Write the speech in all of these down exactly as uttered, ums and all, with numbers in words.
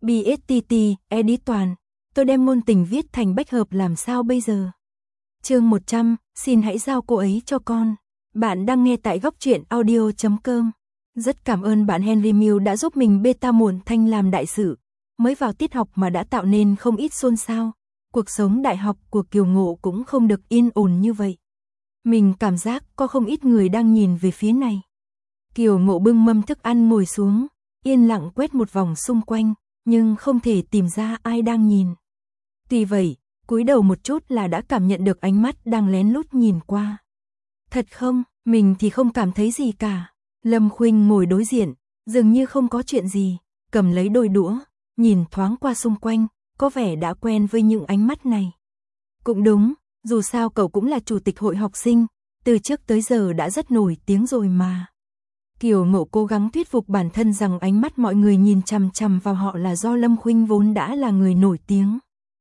bê ét tê tê, edit toàn. Tôi đem ngôn tình viết thành bách hợp làm sao bây giờ? Chương một trăm, xin hãy giao cô ấy cho con. Bạn đang nghe tại góc truyện audio chấm com. Rất cảm ơn bạn Henry Mill đã giúp mình beta muộn thanh làm đại sự. Mới vào tiết học mà đã tạo nên không ít xôn xao. Cuộc sống đại học của Kiều Ngộ cũng không được yên ổn như vậy. Mình cảm giác có không ít người đang nhìn về phía này. Kiều Ngộ bưng mâm thức ăn ngồi xuống, yên lặng quét một vòng xung quanh, nhưng không thể tìm ra ai đang nhìn. Tuy vậy, cúi đầu một chút là đã cảm nhận được ánh mắt đang lén lút nhìn qua. Thật không, mình thì không cảm thấy gì cả. Lâm Khuynh ngồi đối diện, dường như không có chuyện gì, cầm lấy đôi đũa, nhìn thoáng qua xung quanh, có vẻ đã quen với những ánh mắt này. Cũng đúng, dù sao cậu cũng là chủ tịch hội học sinh, từ trước tới giờ đã rất nổi tiếng rồi mà. Kiều Ngộ cố gắng thuyết phục bản thân rằng ánh mắt mọi người nhìn chằm chằm vào họ là do Lâm Khuynh vốn đã là người nổi tiếng.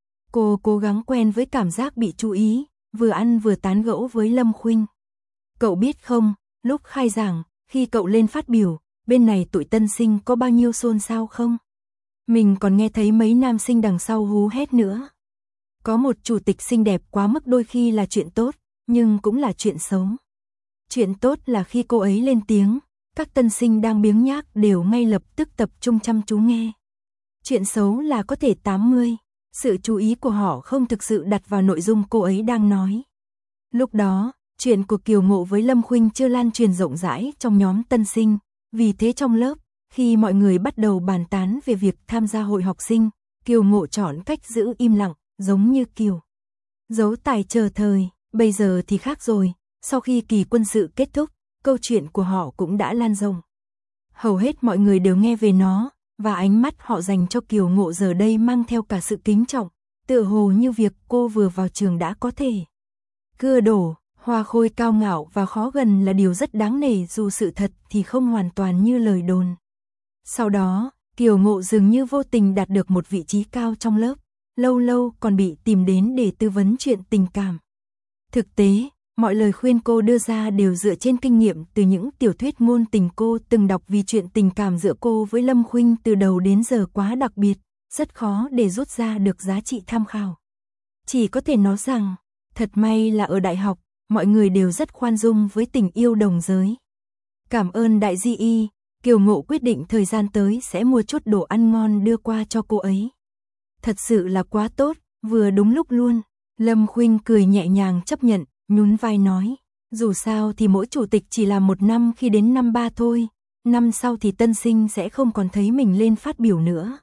Cô cố gắng quen với cảm giác bị chú ý, vừa ăn vừa tán gẫu với Lâm Khuynh. Cậu biết không, lúc khai giảng, khi cậu lên phát biểu, bên này tụi tân sinh có bao nhiêu xôn xao không? Mình còn nghe thấy mấy nam sinh đằng sau hú hét nữa. Có một chủ tịch xinh đẹp quá mức đôi khi là chuyện tốt, nhưng cũng là chuyện xấu. Chuyện tốt là khi cô ấy lên tiếng, các tân sinh đang biếng nhác đều ngay lập tức tập trung chăm chú nghe. Chuyện xấu là có thể tám mươi, sự chú ý của họ không thực sự đặt vào nội dung cô ấy đang nói. Lúc đó, chuyện của Kiều Ngộ với Lâm Khuynh chưa lan truyền rộng rãi trong nhóm tân sinh, vì thế trong lớp, khi mọi người bắt đầu bàn tán về việc tham gia hội học sinh, Kiều Ngộ chọn cách giữ im lặng, giống như Kiều giấu tài chờ thời. Bây giờ thì khác rồi, sau khi kỳ quân sự kết thúc, câu chuyện của họ cũng đã lan rộng. Hầu hết mọi người đều nghe về nó, và ánh mắt họ dành cho Kiều Ngộ giờ đây mang theo cả sự kính trọng, tựa hồ như việc cô vừa vào trường đã có thể cưa đổ, hoa khôi cao ngạo và khó gần là điều rất đáng nể dù sự thật thì không hoàn toàn như lời đồn. Sau đó, Kiều Ngộ dường như vô tình đạt được một vị trí cao trong lớp, lâu lâu còn bị tìm đến để tư vấn chuyện tình cảm. Thực tế, mọi lời khuyên cô đưa ra đều dựa trên kinh nghiệm từ những tiểu thuyết ngôn tình cô từng đọc, vì chuyện tình cảm giữa cô với Lâm Khuynh từ đầu đến giờ quá đặc biệt, rất khó để rút ra được giá trị tham khảo. Chỉ có thể nói rằng, thật may là ở đại học, mọi người đều rất khoan dung với tình yêu đồng giới. Cảm ơn đại di y, Kiều Ngộ quyết định thời gian tới sẽ mua chút đồ ăn ngon đưa qua cho cô ấy. Thật sự là quá tốt, vừa đúng lúc luôn. Lâm Khuynh cười nhẹ nhàng chấp nhận, nhún vai nói, dù sao thì mỗi chủ tịch chỉ là một năm, khi đến năm ba thôi, năm sau thì tân sinh sẽ không còn thấy mình lên phát biểu nữa.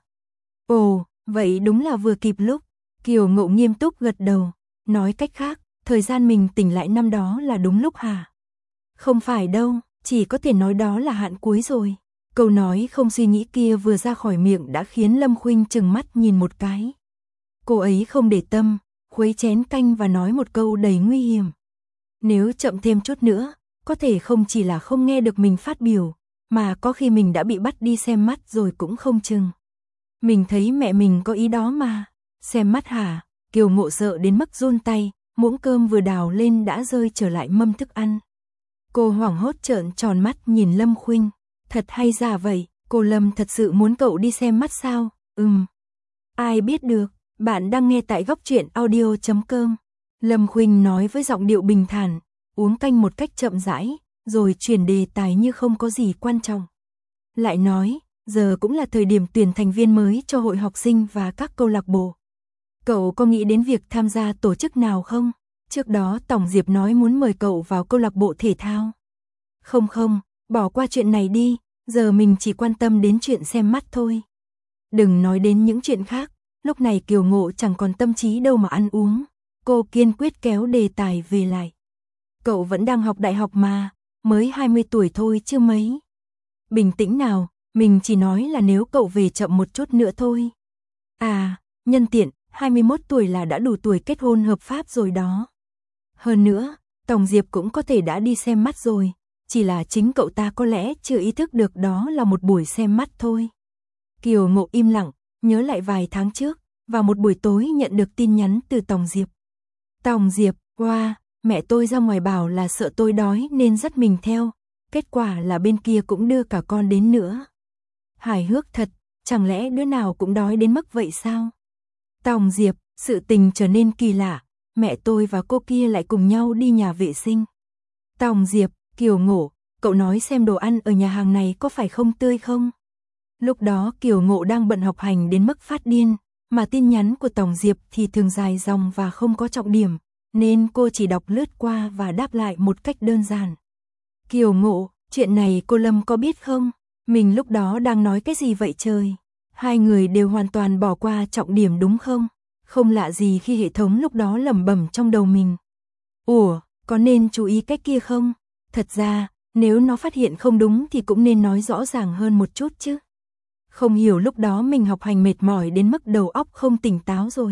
Ồ, vậy đúng là vừa kịp lúc. Kiều Ngộ nghiêm túc gật đầu, nói cách khác, thời gian mình tỉnh lại năm đó là đúng lúc hả? Không phải đâu, chỉ có thể nói đó là hạn cuối rồi. Câu nói không suy nghĩ kia vừa ra khỏi miệng đã khiến Lâm Khuynh trừng mắt nhìn một cái. Cô ấy không để tâm, khuấy chén canh và nói một câu đầy nguy hiểm. Nếu chậm thêm chút nữa, có thể không chỉ là không nghe được mình phát biểu, mà có khi mình đã bị bắt đi xem mắt rồi cũng không chừng. Mình thấy mẹ mình có ý đó mà. Xem mắt hả? Kiều Ngộ sợ đến mức run tay, muỗng cơm vừa đào lên đã rơi trở lại mâm thức ăn. Cô hoảng hốt trợn tròn mắt nhìn Lâm Khuynh. Thật hay giả vậy, cô Lâm thật sự muốn cậu đi xem mắt sao? Ừm. Ai biết được, bạn đang nghe tại góc truyện audio chấm com. Lâm Khuynh nói với giọng điệu bình thản, uống canh một cách chậm rãi, rồi chuyển đề tài như không có gì quan trọng. Lại nói, giờ cũng là thời điểm tuyển thành viên mới cho hội học sinh và các câu lạc bộ. Cậu có nghĩ đến việc tham gia tổ chức nào không? Trước đó Tổng Diệp nói muốn mời cậu vào câu lạc bộ thể thao. Không không, bỏ qua chuyện này đi, giờ mình chỉ quan tâm đến chuyện xem mắt thôi. Đừng nói đến những chuyện khác, lúc này Kiều Ngộ chẳng còn tâm trí đâu mà ăn uống. Cô kiên quyết kéo đề tài về lại. Cậu vẫn đang học đại học mà, mới hai mươi tuổi thôi chứ mấy. Bình tĩnh nào, mình chỉ nói là nếu cậu về chậm một chút nữa thôi. À, nhân tiện, hai mươi mốt tuổi là đã đủ tuổi kết hôn hợp pháp rồi đó. Hơn nữa, Tổng Diệp cũng có thể đã đi xem mắt rồi, chỉ là chính cậu ta có lẽ chưa ý thức được đó là một buổi xem mắt thôi. Kiều Ngộ im lặng, nhớ lại vài tháng trước, vào một buổi tối nhận được tin nhắn từ Tổng Diệp. Tổng Diệp, wow, mẹ tôi ra ngoài bảo là sợ tôi đói nên dắt mình theo, kết quả là bên kia cũng đưa cả con đến nữa. Hài hước thật, chẳng lẽ đứa nào cũng đói đến mức vậy sao? Tòng Diệp, sự tình trở nên kỳ lạ, mẹ tôi và cô kia lại cùng nhau đi nhà vệ sinh. Tòng Diệp, Kiều Ngộ, cậu nói xem đồ ăn ở nhà hàng này có phải không tươi không? Lúc đó Kiều Ngộ đang bận học hành đến mức phát điên, mà tin nhắn của Tòng Diệp thì thường dài dòng và không có trọng điểm, nên cô chỉ đọc lướt qua và đáp lại một cách đơn giản. Kiều Ngộ, chuyện này cô Lâm có biết không? Mình lúc đó đang nói cái gì vậy trời? Hai người đều hoàn toàn bỏ qua trọng điểm đúng không? Không lạ gì khi hệ thống lúc đó lẩm bẩm trong đầu mình. Ủa, có nên chú ý cách kia không? Thật ra, nếu nó phát hiện không đúng thì cũng nên nói rõ ràng hơn một chút chứ. Không hiểu lúc đó mình học hành mệt mỏi đến mức đầu óc không tỉnh táo rồi.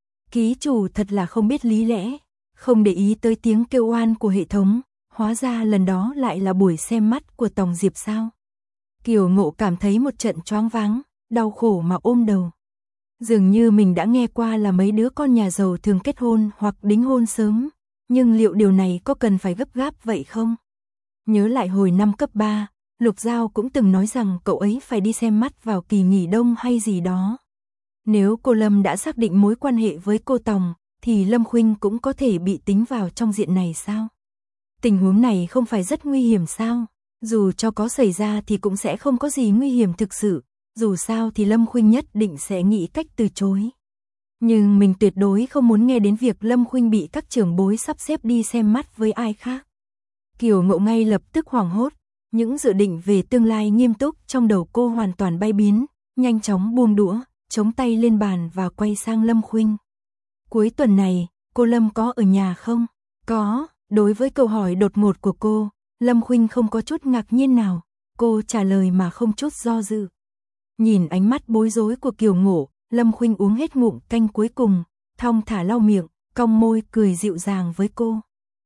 Ký chủ thật là không biết lý lẽ, không để ý tới tiếng kêu oan của hệ thống, hóa ra lần đó lại là buổi xem mắt của Tòng Diệp sao. Kiều Ngộ cảm thấy một trận choáng váng, đau khổ mà ôm đầu. Dường như mình đã nghe qua là mấy đứa con nhà giàu thường kết hôn hoặc đính hôn sớm, nhưng liệu điều này có cần phải gấp gáp vậy không? Nhớ lại hồi năm cấp ba, Lục Giao cũng từng nói rằng cậu ấy phải đi xem mắt vào kỳ nghỉ đông hay gì đó. Nếu cô Lâm đã xác định mối quan hệ với cô Tòng, thì Lâm Khuynh cũng có thể bị tính vào trong diện này sao? Tình huống này không phải rất nguy hiểm sao? Dù cho có xảy ra thì cũng sẽ không có gì nguy hiểm thực sự, dù sao thì Lâm Khuynh nhất định sẽ nghĩ cách từ chối. Nhưng mình tuyệt đối không muốn nghe đến việc Lâm Khuynh bị các trưởng bối sắp xếp đi xem mắt với ai khác. Kiều Ngộ ngay lập tức hoảng hốt, những dự định về tương lai nghiêm túc trong đầu cô hoàn toàn bay biến, nhanh chóng buông đũa, chống tay lên bàn và quay sang Lâm Khuynh. Cuối tuần này, cô Lâm có ở nhà không? Có, đối với câu hỏi đột ngột của cô, Lâm Khuynh không có chút ngạc nhiên nào, cô trả lời mà không chút do dự. Nhìn ánh mắt bối rối của Kiều Ngộ, Lâm Khuynh uống hết ngụm canh cuối cùng, thong thả lau miệng, cong môi cười dịu dàng với cô.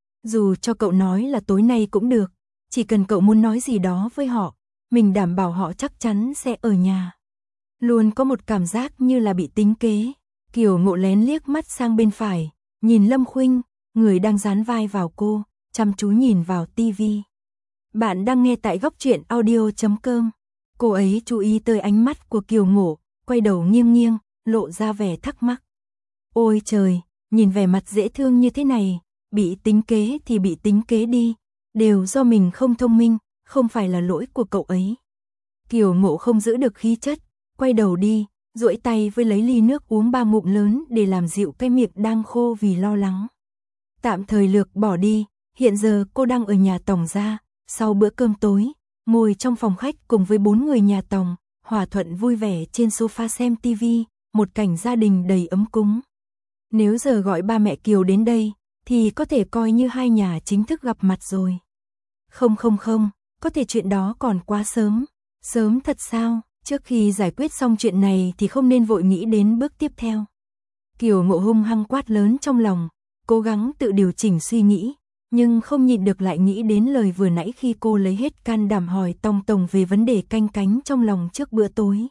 Dù cho cậu nói là tối nay cũng được, chỉ cần cậu muốn nói gì đó với họ, mình đảm bảo họ chắc chắn sẽ ở nhà. Luôn có một cảm giác như là bị tính kế. Kiều Ngộ lén liếc mắt sang bên phải, nhìn Lâm Khuynh, người đang dán vai vào cô, chăm chú nhìn vào tivi. Bạn đang nghe tại góc truyện audio chấm com. Cô ấy chú ý tới ánh mắt của Kiều Ngộ, quay đầu nghiêng nghiêng, lộ ra vẻ thắc mắc. Ôi trời, nhìn vẻ mặt dễ thương như thế này, bị tính kế thì bị tính kế đi, đều do mình không thông minh, không phải là lỗi của cậu ấy. Kiều Ngộ không giữ được khí chất, quay đầu đi, duỗi tay với lấy ly nước uống ba ngụm lớn để làm dịu cái miệng đang khô vì lo lắng. Tạm thời lược bỏ đi, hiện giờ cô đang ở nhà Tòng gia, sau bữa cơm tối, ngồi trong phòng khách cùng với bốn người nhà Tòng, hòa thuận vui vẻ trên sofa xem tivi, một cảnh gia đình đầy ấm cúng. Nếu giờ gọi ba mẹ Kiều đến đây, thì có thể coi như hai nhà chính thức gặp mặt rồi. Không không không, có thể chuyện đó còn quá sớm. Sớm thật sao? Trước khi giải quyết xong chuyện này thì không nên vội nghĩ đến bước tiếp theo. Kiều Ngộ hung hăng quát lớn trong lòng, cố gắng tự điều chỉnh suy nghĩ, nhưng không nhịn được lại nghĩ đến lời vừa nãy khi cô lấy hết can đảm hỏi Tòng Tổng về vấn đề canh cánh trong lòng trước bữa tối.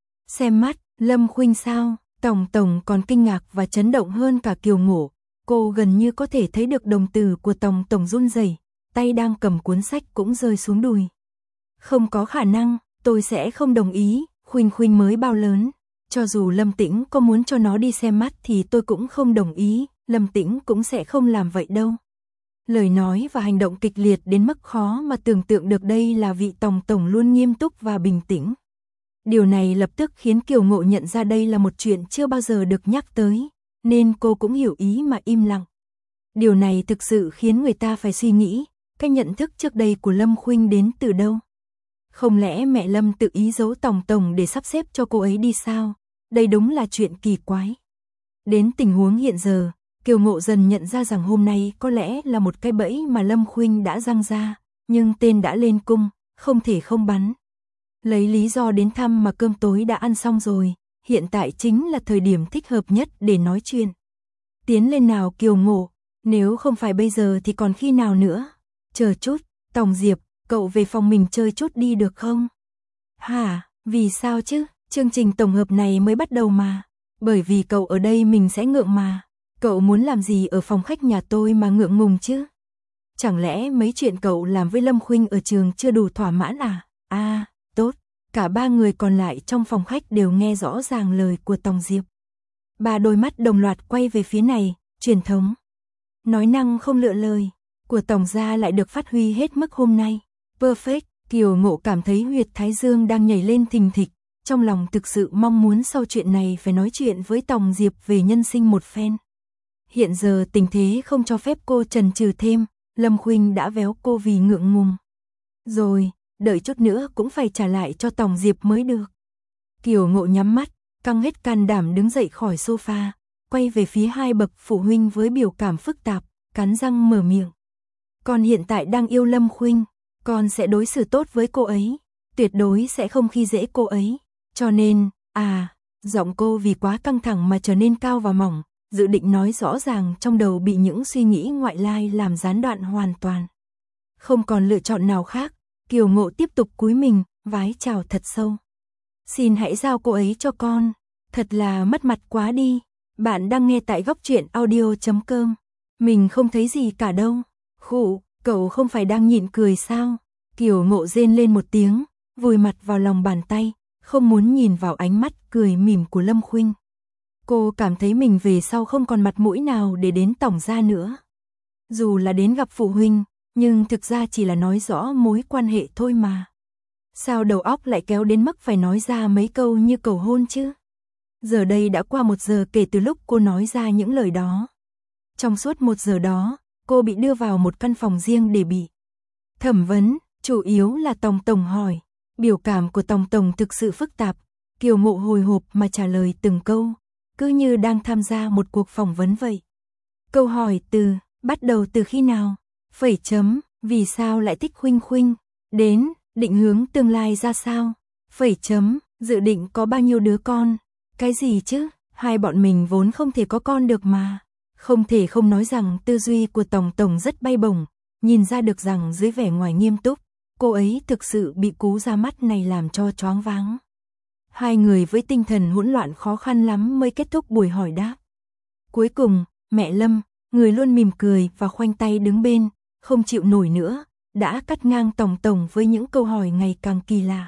Xem mắt, Lâm Khuynh sao? Tòng Tổng còn kinh ngạc và chấn động hơn cả Kiều Ngộ. Cô gần như có thể thấy được đồng tử của Tòng Tổng run rẩy, tay đang cầm cuốn sách cũng rơi xuống đùi. Không có khả năng, tôi sẽ không đồng ý, Khuynh Khuynh mới bao lớn. Cho dù Lâm Tĩnh có muốn cho nó đi xem mắt thì tôi cũng không đồng ý, Lâm Tĩnh cũng sẽ không làm vậy đâu. Lời nói và hành động kịch liệt đến mức khó mà tưởng tượng được đây là vị Tòng Tổng luôn nghiêm túc và bình tĩnh. Điều này lập tức khiến Kiều Ngộ nhận ra đây là một chuyện chưa bao giờ được nhắc tới, nên cô cũng hiểu ý mà im lặng. Điều này thực sự khiến người ta phải suy nghĩ, cái nhận thức trước đây của Lâm Khuynh đến từ đâu? Không lẽ mẹ Lâm tự ý giấu Tòng Tổng để sắp xếp cho cô ấy đi sao? Đây đúng là chuyện kỳ quái. Đến tình huống hiện giờ, Kiều Ngộ dần nhận ra rằng hôm nay có lẽ là một cái bẫy mà Lâm Khuynh đã giăng ra, nhưng tên đã lên cung, không thể không bắn. Lấy lý do đến thăm mà cơm tối đã ăn xong rồi, hiện tại chính là thời điểm thích hợp nhất để nói chuyện. Tiến lên nào Kiều Ngộ, nếu không phải bây giờ thì còn khi nào nữa? Chờ chút, Tòng Diệp, cậu về phòng mình chơi chút đi được không? Hả, vì sao chứ? Chương trình tổng hợp này mới bắt đầu mà. Bởi vì cậu ở đây mình sẽ ngượng mà. Cậu muốn làm gì ở phòng khách nhà tôi mà ngượng ngùng chứ? Chẳng lẽ mấy chuyện cậu làm với Lâm Khuynh ở trường chưa đủ thỏa mãn à? À, tốt, Cả ba người còn lại trong phòng khách đều nghe rõ ràng lời của Tòng Diệp. Ba đôi mắt đồng loạt quay về phía này, truyền thống. Nói năng không lựa lời, của Tòng gia lại được phát huy hết mức hôm nay. Perfect, Kiều Ngộ cảm thấy huyệt thái dương đang nhảy lên thình thịch, trong lòng thực sự mong muốn sau chuyện này phải nói chuyện với Tòng Diệp về nhân sinh một phen. Hiện giờ tình thế không cho phép cô chần chừ thêm, Lâm Khuynh đã véo cô vì ngượng ngùng. Rồi, đợi chút nữa cũng phải trả lại cho Tòng Diệp mới được. Kiều Ngộ nhắm mắt, căng hết can đảm đứng dậy khỏi sofa, quay về phía hai bậc phụ huynh với biểu cảm phức tạp, cắn răng mở miệng. Con hiện tại đang yêu Lâm Khuynh, con sẽ đối xử tốt với cô ấy, tuyệt đối sẽ không khi dễ cô ấy. Cho nên, à, giọng cô vì quá căng thẳng mà trở nên cao và mỏng, dự định nói rõ ràng trong đầu bị những suy nghĩ ngoại lai làm gián đoạn hoàn toàn. Không còn lựa chọn nào khác, Kiều Ngộ tiếp tục cúi mình, vái chào thật sâu. Xin hãy giao cô ấy cho con, thật là mất mặt quá đi. Bạn đang nghe tại góc truyện audio chấm com. Mình không thấy gì cả đâu. Khụ, cậu không phải đang nhịn cười sao? Kiều Ngộ rên lên một tiếng, vùi mặt vào lòng bàn tay, không muốn nhìn vào ánh mắt cười mỉm của Lâm Khuynh. Cô cảm thấy mình về sau không còn mặt mũi nào để đến Tòng gia nữa. Dù là đến gặp phụ huynh, nhưng thực ra chỉ là nói rõ mối quan hệ thôi mà. Sao đầu óc lại kéo đến mức phải nói ra mấy câu như cầu hôn chứ? Giờ đây đã qua một giờ kể từ lúc cô nói ra những lời đó. Trong suốt một giờ đó, cô bị đưa vào một căn phòng riêng để bị thẩm vấn, chủ yếu là Tòng Tổng hỏi. Biểu cảm của Tòng Tổng thực sự phức tạp, Kiều Ngộ hồi hộp mà trả lời từng câu, cứ như đang tham gia một cuộc phỏng vấn vậy. Câu hỏi từ, bắt đầu từ khi nào? Phẩy chấm, vì sao lại thích Khuynh Khuynh? Đến, định hướng tương lai ra sao? Phẩy chấm, dự định có bao nhiêu đứa con? Cái gì chứ, hai bọn mình vốn không thể có con được mà. Không thể không nói rằng tư duy của Tòng Tổng rất bay bổng, nhìn ra được rằng dưới vẻ ngoài nghiêm túc, cô ấy thực sự bị cú ra mắt này làm cho choáng váng. Hai người với tinh thần hỗn loạn khó khăn lắm mới kết thúc buổi hỏi đáp. Cuối cùng, mẹ Lâm, người luôn mỉm cười và khoanh tay đứng bên, không chịu nổi nữa, đã cắt ngang Tòng Tổng với những câu hỏi ngày càng kỳ lạ.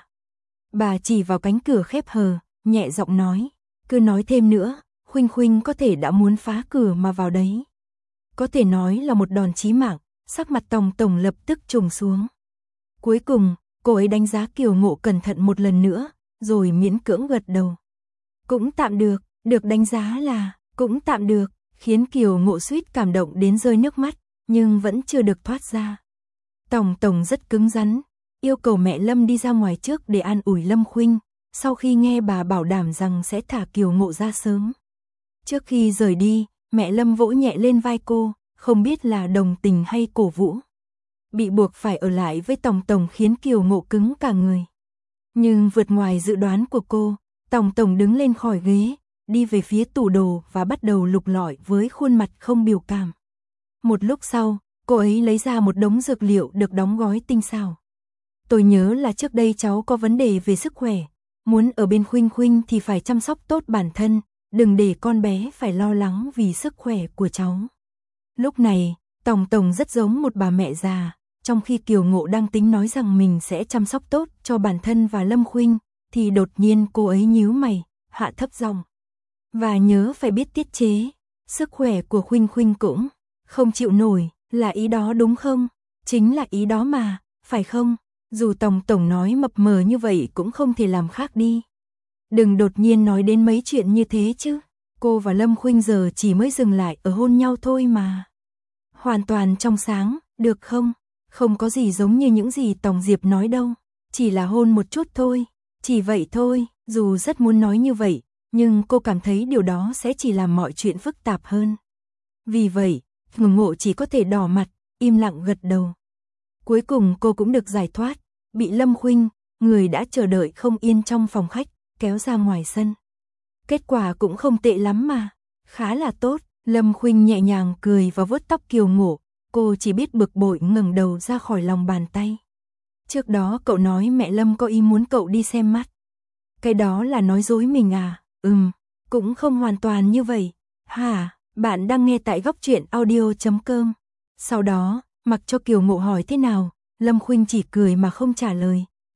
Bà chỉ vào cánh cửa khép hờ, nhẹ giọng nói, cứ nói thêm nữa, Khuynh Khuynh có thể đã muốn phá cửa mà vào đấy. Có thể nói là một đòn chí mạng, sắc mặt Tòng Tổng lập tức trùng xuống. Cuối cùng, cô ấy đánh giá Kiều Ngộ cẩn thận một lần nữa, rồi miễn cưỡng gật đầu. Cũng tạm được, được đánh giá là, cũng tạm được, khiến Kiều Ngộ suýt cảm động đến rơi nước mắt, nhưng vẫn chưa được thoát ra. Tòng Tổng rất cứng rắn, yêu cầu mẹ Lâm đi ra ngoài trước để an ủi Lâm Khuynh, sau khi nghe bà bảo đảm rằng sẽ thả Kiều Ngộ ra sớm. Trước khi rời đi, mẹ Lâm vỗ nhẹ lên vai cô, không biết là đồng tình hay cổ vũ. Bị buộc phải ở lại với Tòng Tổng khiến Kiều Ngộ cứng cả người. Nhưng vượt ngoài dự đoán của cô, Tòng Tổng đứng lên khỏi ghế, đi về phía tủ đồ và bắt đầu lục lọi với khuôn mặt không biểu cảm. Một lúc sau, cô ấy lấy ra một đống dược liệu được đóng gói tinh xảo. Tôi nhớ là trước đây cháu có vấn đề về sức khỏe, muốn ở bên Khuynh Khuynh thì phải chăm sóc tốt bản thân, đừng để con bé phải lo lắng vì sức khỏe của cháu. Lúc này, Tòng Tổng rất giống một bà mẹ già, trong khi Kiều Ngộ đang tính nói rằng mình sẽ chăm sóc tốt cho bản thân và Lâm Khuynh, thì đột nhiên cô ấy nhíu mày, hạ thấp giọng. Và nhớ phải biết tiết chế, sức khỏe của Khuynh Khuynh cũng không chịu nổi, là ý đó đúng không? Chính là ý đó mà, phải không? Dù Tòng Tổng nói mập mờ như vậy cũng không thể làm khác đi. Đừng đột nhiên nói đến mấy chuyện như thế chứ. Cô và Lâm Khuynh giờ chỉ mới dừng lại ở hôn nhau thôi mà. Hoàn toàn trong sáng, được không? Không có gì giống như những gì Tòng Diệp nói đâu. Chỉ là hôn một chút thôi. Chỉ vậy thôi, dù rất muốn nói như vậy, nhưng cô cảm thấy điều đó sẽ chỉ làm mọi chuyện phức tạp hơn. Vì vậy, Ngừng Ngộ chỉ có thể đỏ mặt, im lặng gật đầu. Cuối cùng cô cũng được giải thoát, bị Lâm Khuynh, người đã chờ đợi không yên trong phòng khách, kéo ra ngoài sân. Kết quả cũng không tệ lắm mà, khá là tốt. Lâm Khuynh nhẹ nhàng cười và vuốt tóc Kiều Ngộ, cô chỉ biết bực bội ngẩng đầu ra khỏi lòng bàn tay. Trước đó cậu nói mẹ Lâm có ý muốn cậu đi xem mắt. Cái đó là nói dối mình à? Ừm, cũng không hoàn toàn như vậy. Hả, bạn đang nghe tại góc truyện audio chấm com. Sau đó, mặc cho Kiều Ngộ hỏi thế nào, Lâm Khuynh chỉ cười mà không trả lời.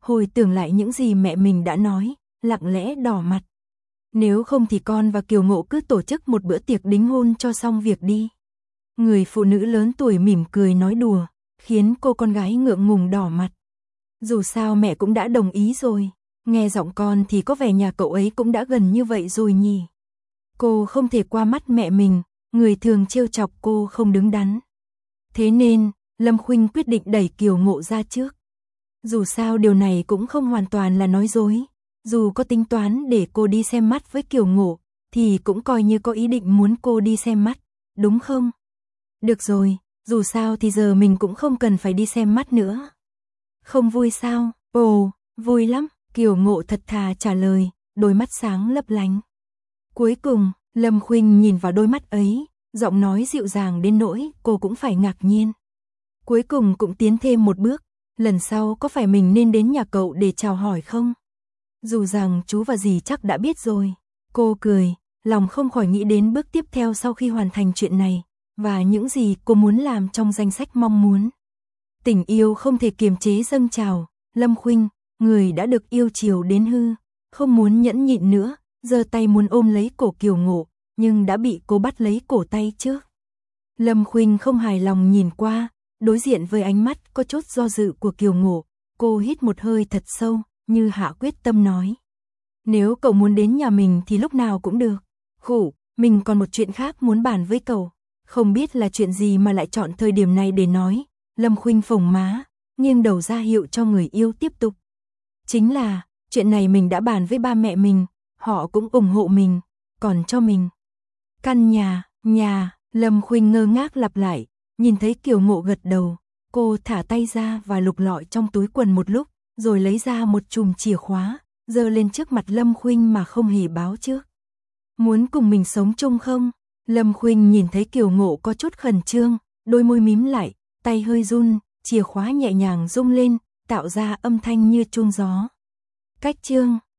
hồi tưởng lại những gì mẹ mình đã nói, lặng lẽ đỏ mặt. Nếu không thì con và Kiều Ngộ cứ tổ chức một bữa tiệc đính hôn cho xong việc đi. Người phụ nữ lớn tuổi mỉm cười nói đùa, khiến cô con gái ngượng ngùng đỏ mặt. Dù sao mẹ cũng đã đồng ý rồi, nghe giọng con thì có vẻ nhà cậu ấy cũng đã gần như vậy rồi nhỉ. Cô không thể qua mắt mẹ mình, người thường trêu chọc cô không đứng đắn. Thế nên, Lâm Khuynh quyết định đẩy Kiều Ngộ ra trước. Dù sao điều này cũng không hoàn toàn là nói dối, dù có tính toán để cô đi xem mắt với Kiều Ngộ, thì cũng coi như có ý định muốn cô đi xem mắt, đúng không? Được rồi, dù sao thì giờ mình cũng không cần phải đi xem mắt nữa. Không vui sao? Ồ, vui lắm, Kiều Ngộ thật thà trả lời, đôi mắt sáng lấp lánh. Cuối cùng, Lâm Khuynh nhìn vào đôi mắt ấy, giọng nói dịu dàng đến nỗi cô cũng phải ngạc nhiên. Cuối cùng cũng tiến thêm một bước, lần sau có phải mình nên đến nhà cậu để chào hỏi không? Dù rằng chú và dì chắc đã biết rồi. Cô cười, lòng không khỏi nghĩ đến bước tiếp theo sau khi hoàn thành chuyện này, và những gì cô muốn làm trong danh sách mong muốn. Tình yêu không thể kiềm chế dâng trào, Lâm Khuynh, người đã được yêu chiều đến hư, không muốn nhẫn nhịn nữa, giơ tay muốn ôm lấy cổ Kiều Ngộ, nhưng đã bị cô bắt lấy cổ tay trước. Lâm Khuynh không hài lòng nhìn qua, đối diện với ánh mắt có chút do dự của Kiều Ngộ, cô hít một hơi thật sâu, như hạ quyết tâm nói. Nếu cậu muốn đến nhà mình thì lúc nào cũng được. Khủ, mình còn một chuyện khác muốn bàn với cậu. Không biết là chuyện gì mà lại chọn thời điểm này để nói. Lâm Khuynh phồng má, nghiêng đầu ra hiệu cho người yêu tiếp tục. Chính là, chuyện này mình đã bàn với ba mẹ mình, họ cũng ủng hộ mình, còn cho mình. Căn nhà, nhà, Lâm Khuynh ngơ ngác lặp lại, nhìn thấy Kiều Ngộ gật đầu, cô thả tay ra và lục lọi trong túi quần một lúc, rồi lấy ra một chùm chìa khóa, giơ lên trước mặt Lâm Khuynh mà không hề báo trước. Muốn cùng mình sống chung không? Lâm Khuynh nhìn thấy Kiều Ngộ có chút khẩn trương, đôi môi mím lại, tay hơi run, chìa khóa nhẹ nhàng rung lên, tạo ra âm thanh như chuông gió. Cách chương